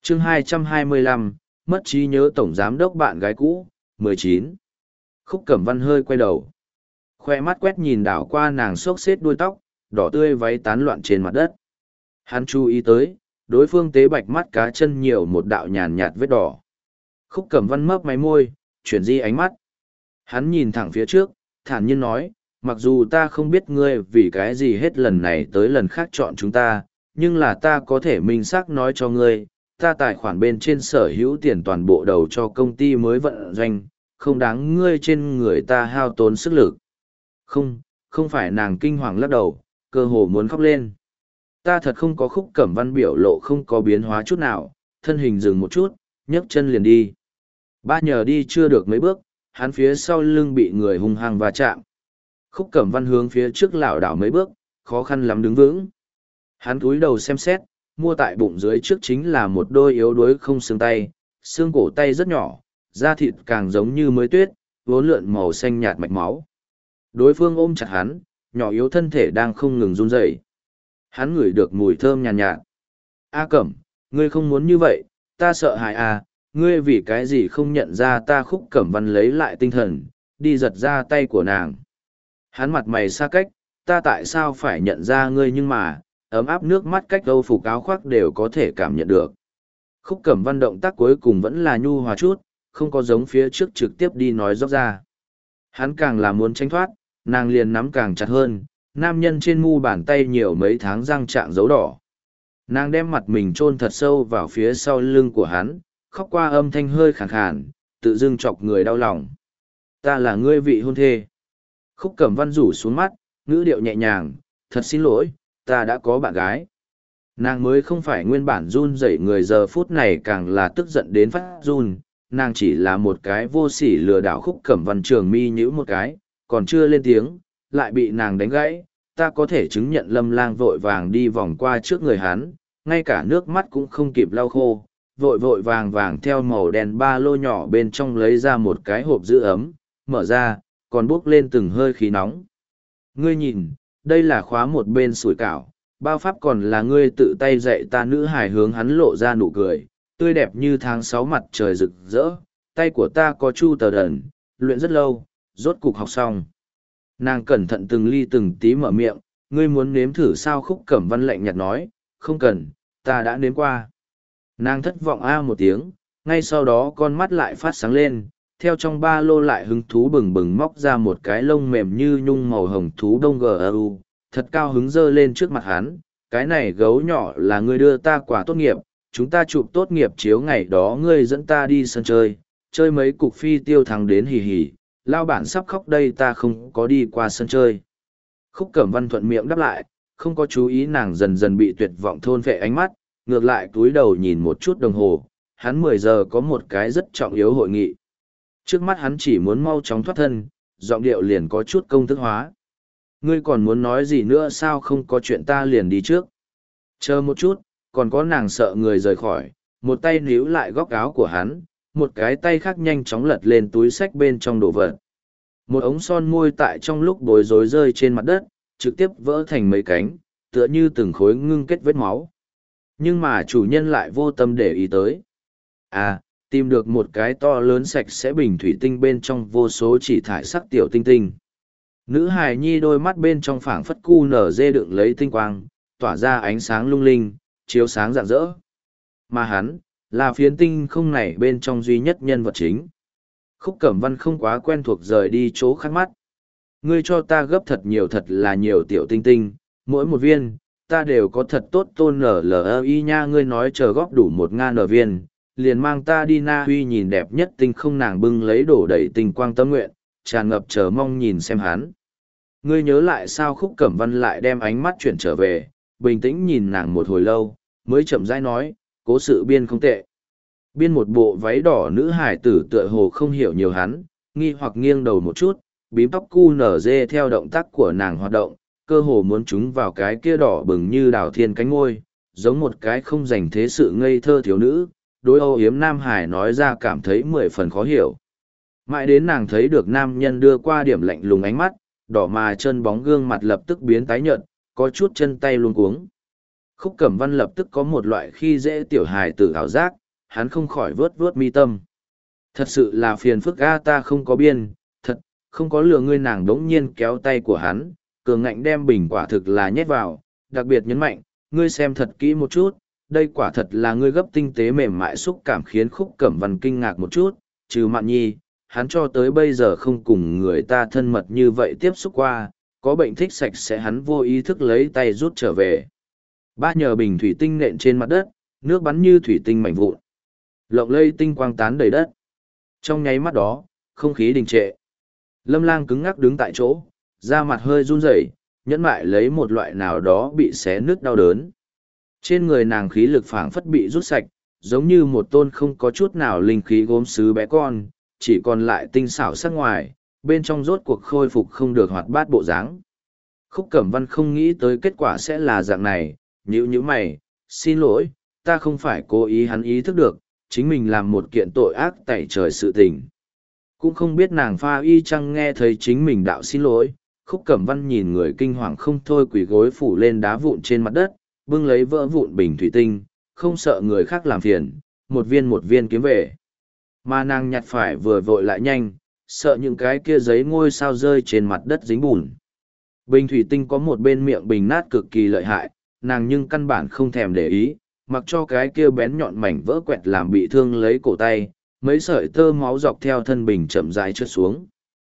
chương 225, mất trí nhớ tổng giám đốc bạn gái cũ, 19. Khúc Cẩm Văn hơi quay đầu. Khoe mắt quét nhìn đảo qua nàng xốc xếp đuôi tóc, đỏ tươi váy tán loạn trên mặt đất. Hắn chú ý tới, đối phương tế bạch mắt cá chân nhiều một đạo nhàn nhạt vết đỏ. Khúc Cẩm Văn mấp máy môi, chuyển di ánh mắt. Hắn nhìn thẳng phía trước, thản nhiên nói, mặc dù ta không biết ngươi vì cái gì hết lần này tới lần khác chọn chúng ta, nhưng là ta có thể minh xác nói cho ngươi, ta tài khoản bên trên sở hữu tiền toàn bộ đầu cho công ty mới vận doanh, không đáng ngươi trên người ta hao tốn sức lực. Không phải nàng kinh hoàng lắc đầu, cơ hồ muốn khóc lên. Ta thật không có. Khúc Cẩm Văn biểu lộ không có biến hóa chút nào, thân hình dừng một chút, nhấc chân liền đi. Ba nhờ đi chưa được mấy bước, hắn phía sau lưng bị người hung hăng va chạm. Khúc Cẩm Văn hướng phía trước lảo đảo mấy bước, khó khăn lắm đứng vững. Hắn cúi đầu xem xét, mua tại bụng dưới trước chính là một đôi yếu đuối không xương tay, xương cổ tay rất nhỏ, da thịt càng giống như mới tuyết, vốn lượn màu xanh nhạt mạch máu. Đối phương ôm chặt hắn, nhỏ yếu thân thể đang không ngừng run rẩy. Hắn ngửi được mùi thơm nhàn nhạt. A Cẩm, ngươi không muốn như vậy, ta sợ hại à, ngươi vì cái gì không nhận ra ta. Khúc Cẩm Văn lấy lại tinh thần, đi giật ra tay của nàng. Hắn mặt mày xa cách, ta tại sao phải nhận ra ngươi, nhưng mà, ấm áp nước mắt cách âu phục áo khoác đều có thể cảm nhận được. Khúc Cẩm Văn động tác cuối cùng vẫn là nhu hòa chút, không có giống phía trước trực tiếp đi nói rõ ra. Hắn càng là muốn tránh thoát, nàng liền nắm càng chặt hơn, nam nhân trên mu bàn tay nhiều mấy tháng răng trạng dấu đỏ. Nàng đem mặt mình chôn thật sâu vào phía sau lưng của hắn, khóc qua âm thanh hơi khàn khàn, tự dưng chọc người đau lòng. Ta là ngươi vị hôn thê. Khúc Cẩm Văn rủ xuống mắt, ngữ điệu nhẹ nhàng, thật xin lỗi, ta đã có bạn gái. Nàng mới không phải nguyên bản run rẩy người, giờ phút này càng là tức giận đến phát run. Nàng chỉ là một cái vô sỉ lừa đảo. Khúc Cẩm Văn trường mi nhíu một cái, còn chưa lên tiếng, lại bị nàng đánh gãy. Ta có thể chứng nhận. Lâm Lang vội vàng đi vòng qua trước người hắn, ngay cả nước mắt cũng không kịp lau khô, vội vàng theo màu đen ba lô nhỏ bên trong lấy ra một cái hộp giữ ấm, mở ra, còn bốc lên từng hơi khí nóng. Ngươi nhìn, đây là khóa một bên sủi cảo, bao pháp còn là ngươi tự tay dạy ta. Nữ hài hướng hắn lộ ra nụ cười, tươi đẹp như tháng 6 mặt trời rực rỡ. Tay của ta có chu tờ đần, luyện rất lâu, rốt cục học xong. Nàng cẩn thận từng ly từng tí mở miệng, ngươi muốn nếm thử sao? Khúc Cẩm Văn lạnh nhạt nói, không cần, ta đã nếm qua. Nàng thất vọng a một tiếng, ngay sau đó con mắt lại phát sáng lên, theo trong ba lô lại hứng thú bừng bừng móc ra một cái lông mềm như nhung màu hồng thú đông GRU, thật cao hứng dơ lên trước mặt hắn. Cái này gấu nhỏ là ngươi đưa ta quà tốt nghiệp, chúng ta chụp tốt nghiệp chiếu ngày đó ngươi dẫn ta đi sân chơi, chơi mấy cục phi tiêu thắng đến hì hì, lao bản sắp khóc đây, ta không có đi qua sân chơi. Khúc Cẩm Văn thuận miệng đáp lại, không có chú ý nàng dần dần bị tuyệt vọng thôn phệ ánh mắt, ngược lại túi đầu nhìn một chút đồng hồ, hắn 10 giờ có một cái rất trọng yếu hội nghị. Trước mắt hắn chỉ muốn mau chóng thoát thân, giọng điệu liền có chút công thức hóa. Ngươi còn muốn nói gì nữa sao? Không có chuyện, ta liền đi trước. Chờ một chút, còn có. Nàng sợ người rời khỏi, một tay níu lại góc áo của hắn, một cái tay khác nhanh chóng lật lên túi xách bên trong đồ vật. Một ống son môi tại trong lúc bối rối rơi trên mặt đất, trực tiếp vỡ thành mấy cánh, tựa như từng khối ngưng kết vết máu. Nhưng mà chủ nhân lại vô tâm để ý tới. À, tìm được một cái to lớn sạch sẽ bình thủy tinh bên trong vô số chỉ thải sắc tiểu tinh tinh. Nữ hài nhi đôi mắt bên trong phảng phất cu nở dê đựng lấy tinh quang, tỏa ra ánh sáng lung linh, chiếu sáng rạng rỡ. Mà hắn, là phiến tinh không này bên trong duy nhất nhân vật chính. Khúc Cẩm Văn không quá quen thuộc rời đi chỗ khác mắt. Ngươi cho ta gấp thật là nhiều tiểu tinh tinh, mỗi một viên, ta đều có thật tốt tôn NLI nha. Ngươi nói chờ góp đủ 1.000 viên, liền mang ta đi Na Uy nhìn đẹp nhất tinh không. Nàng bưng lấy đổ đầy tinh quang tâm nguyện, tràn ngập chờ mong nhìn xem hắn. Ngươi nhớ lại sao? Khúc Cẩm Văn lại đem ánh mắt chuyển trở về, bình tĩnh nhìn nàng một hồi lâu, mới chậm rãi nói, cố sự biên không tệ. Biên một bộ váy đỏ nữ hải tử tựa hồ không hiểu nhiều hắn, nghi hoặc nghiêng đầu một chút, bím tóc cu nở dê theo động tác của nàng hoạt động, cơ hồ muốn trúng vào cái kia đỏ bừng như đào thiên cánh ngôi, giống một cái không dành thế sự ngây thơ thiếu nữ, đối âu yếm nam hải nói ra cảm thấy 10 phần khó hiểu. Mãi đến nàng thấy được nam nhân đưa qua điểm lạnh lùng ánh mắt, đỏ mà chân bóng gương mặt lập tức biến tái nhợt, có chút chân tay luống cuống. Khúc Cẩm Văn lập tức có một loại khi dễ tiểu hài tử ảo giác, hắn không khỏi vớt vớt mi tâm. Thật sự là phiền phức a, ta không có biên, thật, không có lừa ngươi. Nàng đống nhiên kéo tay của hắn, cường ngạnh đem bình quả thực là nhét vào, đặc biệt nhấn mạnh, ngươi xem thật kỹ một chút, đây quả thật là ngươi gấp tinh tế mềm mại xúc cảm, khiến Khúc Cẩm Văn kinh ngạc một chút, trừ Mạn Nhi, hắn cho tới bây giờ không cùng người ta thân mật như vậy tiếp xúc qua, có bệnh thích sạch sẽ hắn vô ý thức lấy tay rút trở về. Ba nhờ bình thủy tinh nện trên mặt đất, nước bắn như thủy tinh mảnh vụn. Lộng lây tinh quang tán đầy đất. Trong nháy mắt đó, không khí đình trệ. Lâm Lang cứng ngắc đứng tại chỗ, da mặt hơi run rẩy, nhẫn mại lấy một loại nào đó bị xé nứt đau đớn. Trên người nàng khí lực phảng phất bị rút sạch, giống như một tôn không có chút nào linh khí gốm sứ bé con, chỉ còn lại tinh xảo sắc ngoài, bên trong rốt cuộc khôi phục không được hoạt bát bộ dáng. Khúc Cẩm Văn không nghĩ tới kết quả sẽ là dạng này, nhíu mày, xin lỗi, ta không phải cố ý. Hắn ý thức được, chính mình làm một kiện tội ác tẩy trời sự tình. Cũng không biết nàng pha y chăng nghe thấy chính mình đạo xin lỗi. Khúc Cẩm Văn nhìn người kinh hoàng không thôi, quỳ gối phủ lên đá vụn trên mặt đất, bưng lấy vỡ vụn bình thủy tinh, không sợ người khác làm phiền, một viên kiếm về. Mà nàng nhặt phải vừa vội lại nhanh, sợ những cái kia giấy ngôi sao rơi trên mặt đất dính bùn. Bình thủy tinh có một bên miệng bình nát cực kỳ lợi hại, nàng nhưng căn bản không thèm để ý, mặc cho cái kia bén nhọn mảnh vỡ quẹt làm bị thương lấy cổ tay, mấy sợi tơ máu dọc theo thân bình chậm rãi trượt xuống.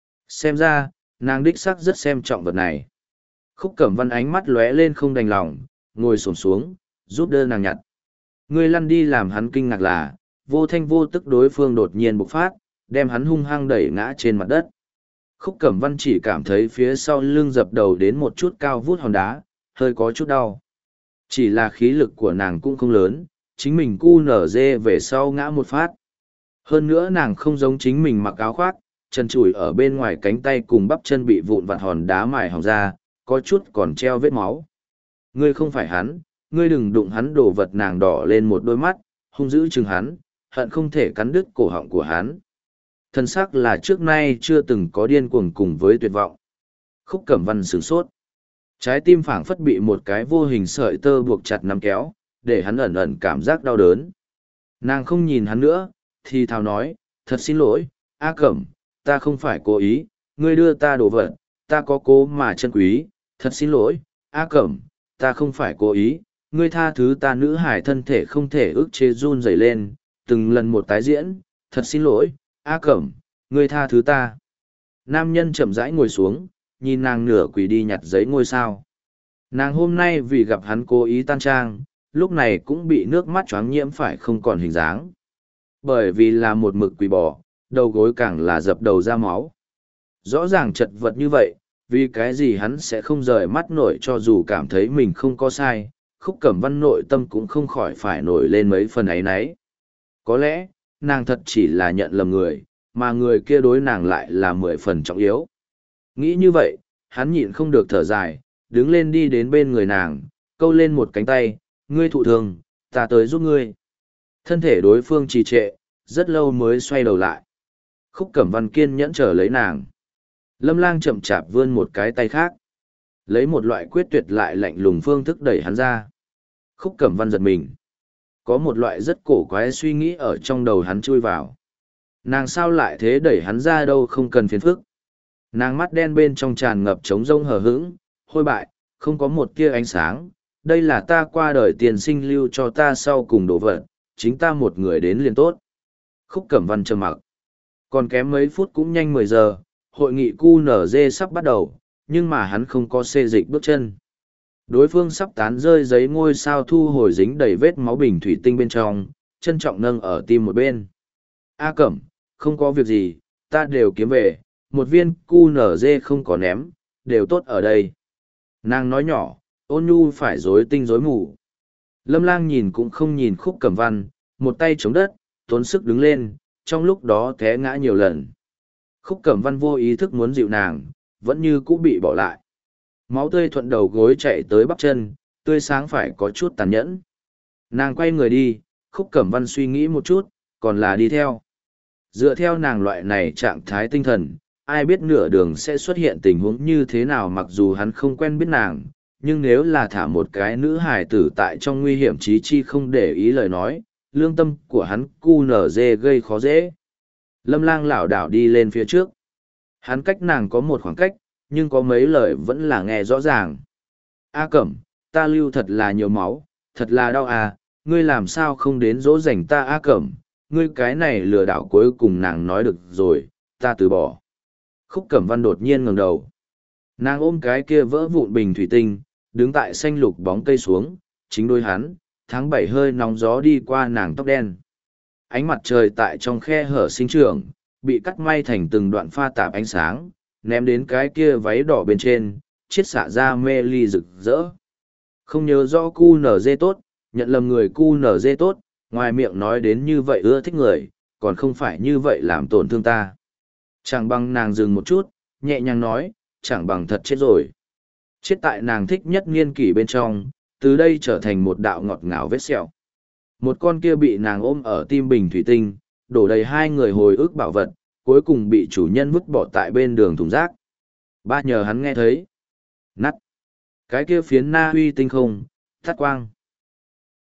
Xem ra, nàng đích xác rất xem trọng vật này. Khúc Cẩm Văn ánh mắt lóe lên không đành lòng, ngồi xổm xuống, giúp đỡ nàng nhặt. Ngươi lăn đi. Làm hắn kinh ngạc là, vô thanh vô tức đối phương đột nhiên bộc phát, đem hắn hung hăng đẩy ngã trên mặt đất. Khúc Cẩm Văn chỉ cảm thấy phía sau lưng dập đầu đến một chút cao vút hòn đá, hơi có chút đau. Chỉ là khí lực của nàng cũng không lớn, chính mình cu nở dê về sau ngã một phát. Hơn nữa nàng không giống chính mình mặc áo khoác, chân chùi ở bên ngoài cánh tay cùng bắp chân bị vụn vặt hòn đá mài hỏng ra, có chút còn treo vết máu. Ngươi không phải hắn, ngươi đừng đụng hắn. Đồ vật. Nàng đỏ lên một đôi mắt, hung dữ chừng hắn, hận không thể cắn đứt cổ họng của hắn. Thân xác là trước nay chưa từng có điên cuồng cùng với tuyệt vọng. Khúc Cẩm Văn sửng sốt. Trái tim phảng phất bị một cái vô hình sợi tơ buộc chặt nắm kéo, để hắn ẩn ẩn cảm giác đau đớn. Nàng không nhìn hắn nữa, thì thào nói, thật xin lỗi, A Cẩm, ta không phải cố ý, ngươi đưa ta đồ vật, ta có cố mà chân quý, thật xin lỗi, A Cẩm, ta không phải cố ý, ngươi tha thứ ta. Nữ hải thân thể không thể ức chế run rẩy lên, từng lần một tái diễn, thật xin lỗi, A Cẩm, ngươi tha thứ ta. Nam nhân chậm rãi ngồi xuống, nhìn nàng nửa quỳ đi nhặt giấy ngôi sao. Nàng hôm nay vì gặp hắn cố ý tan trang, lúc này cũng bị nước mắt choáng nhiễm phải không còn hình dáng. Bởi vì là một mực quỳ bỏ, đầu gối càng là dập đầu ra máu. Rõ ràng chật vật như vậy, vì cái gì hắn sẽ không rời mắt nổi, cho dù cảm thấy mình không có sai. Khúc Cẩm Văn nội tâm cũng không khỏi phải nổi lên mấy phần áy náy. Có lẽ, nàng thật chỉ là nhận lầm người, mà người kia đối nàng lại là 10 phần trọng yếu. Nghĩ như vậy, hắn nhịn không được thở dài, đứng lên đi đến bên người nàng, câu lên một cánh tay, ngươi thụ thương, ta tới giúp ngươi. Thân thể đối phương trì trệ, rất lâu mới xoay đầu lại. Khúc Cẩm Văn kiên nhẫn chờ lấy nàng. Lâm Lang chậm chạp vươn một cái tay khác, lấy một loại quyết tuyệt lại lạnh lùng phương thức đẩy hắn ra. Khúc Cẩm Văn giật mình. Có một loại rất cổ quái suy nghĩ ở trong đầu hắn chui vào. Nàng sao lại thế, đẩy hắn ra đâu không cần phiền phức. Nàng mắt đen bên trong tràn ngập trống rông hờ hững, hôi bại, không có một tia ánh sáng. Đây là ta qua đời tiền sinh lưu cho ta sau cùng đồ vật, chính ta một người đến liền tốt. Khúc Cẩm Văn trầm mặc. Còn kém mấy phút cũng nhanh 10 giờ, hội nghị QNZ sắp bắt đầu, nhưng mà hắn không có xê dịch bước chân. Đối phương sắp tán rơi giấy ngôi sao thu hồi dính đầy vết máu bình thủy tinh bên trong, trân trọng nâng ở tim một bên. A Cẩm, không có việc gì, ta đều kiếm về, một viên QNZ không có ném, đều tốt ở đây. Nàng nói nhỏ, ôn nhu phải rối tinh rối mù. Lâm Lang nhìn cũng không nhìn Khúc Cẩm Văn, một tay chống đất, tốn sức đứng lên, trong lúc đó té ngã nhiều lần. Khúc Cẩm Văn vô ý thức muốn dịu nàng, vẫn như cũ bị bỏ lại. Máu tươi thuận đầu gối chạy tới bắp chân, tươi sáng phải có chút tàn nhẫn. Nàng quay người đi, Khúc Cẩm Văn suy nghĩ một chút, còn là đi theo. Dựa theo nàng loại này trạng thái tinh thần, ai biết nửa đường sẽ xuất hiện tình huống như thế nào. Mặc dù hắn không quen biết nàng, nhưng nếu là thả một cái nữ hài tử tại trong nguy hiểm chí chi không để ý lời nói, lương tâm của hắn cu nở dê gây khó dễ. Lâm Lang lảo đảo đi lên phía trước. Hắn cách nàng có một khoảng cách, nhưng có mấy lời vẫn là nghe rõ ràng. A Cẩm, ta lưu thật là nhiều máu, thật là đau à, ngươi làm sao không đến dỗ dành ta A Cẩm, ngươi cái này lừa đảo. Cuối cùng nàng nói được rồi, ta từ bỏ. Khúc Cẩm Văn đột nhiên ngẩng đầu. Nàng ôm cái kia vỡ vụn bình thủy tinh, đứng tại xanh lục bóng cây xuống, chính đôi hắn, tháng 7 hơi nóng gió đi qua nàng tóc đen. Ánh mặt trời tại trong khe hở sinh trưởng, bị cắt may thành từng đoạn pha tạp ánh sáng, ném đến cái kia váy đỏ bên trên, chiết xạ ra mê ly rực rỡ. Không nhớ rõ cu nở dê tốt, nhận lầm người cu nở dê tốt, ngoài miệng nói đến như vậy ưa thích người, còn không phải như vậy làm tổn thương ta. Chẳng bằng nàng dừng một chút, nhẹ nhàng nói, chẳng bằng thật chết rồi. Chết tại nàng thích nhất niên kỷ bên trong, từ đây trở thành một đạo ngọt ngào vết sẹo. Một con kia bị nàng ôm ở tim bình thủy tinh, đổ đầy hai người hồi ức bảo vật, cuối cùng bị chủ nhân vứt bỏ tại bên đường thùng rác. Ba nhờ hắn nghe thấy. Nắt. Cái kia phiến na huy tinh không, thắt quang.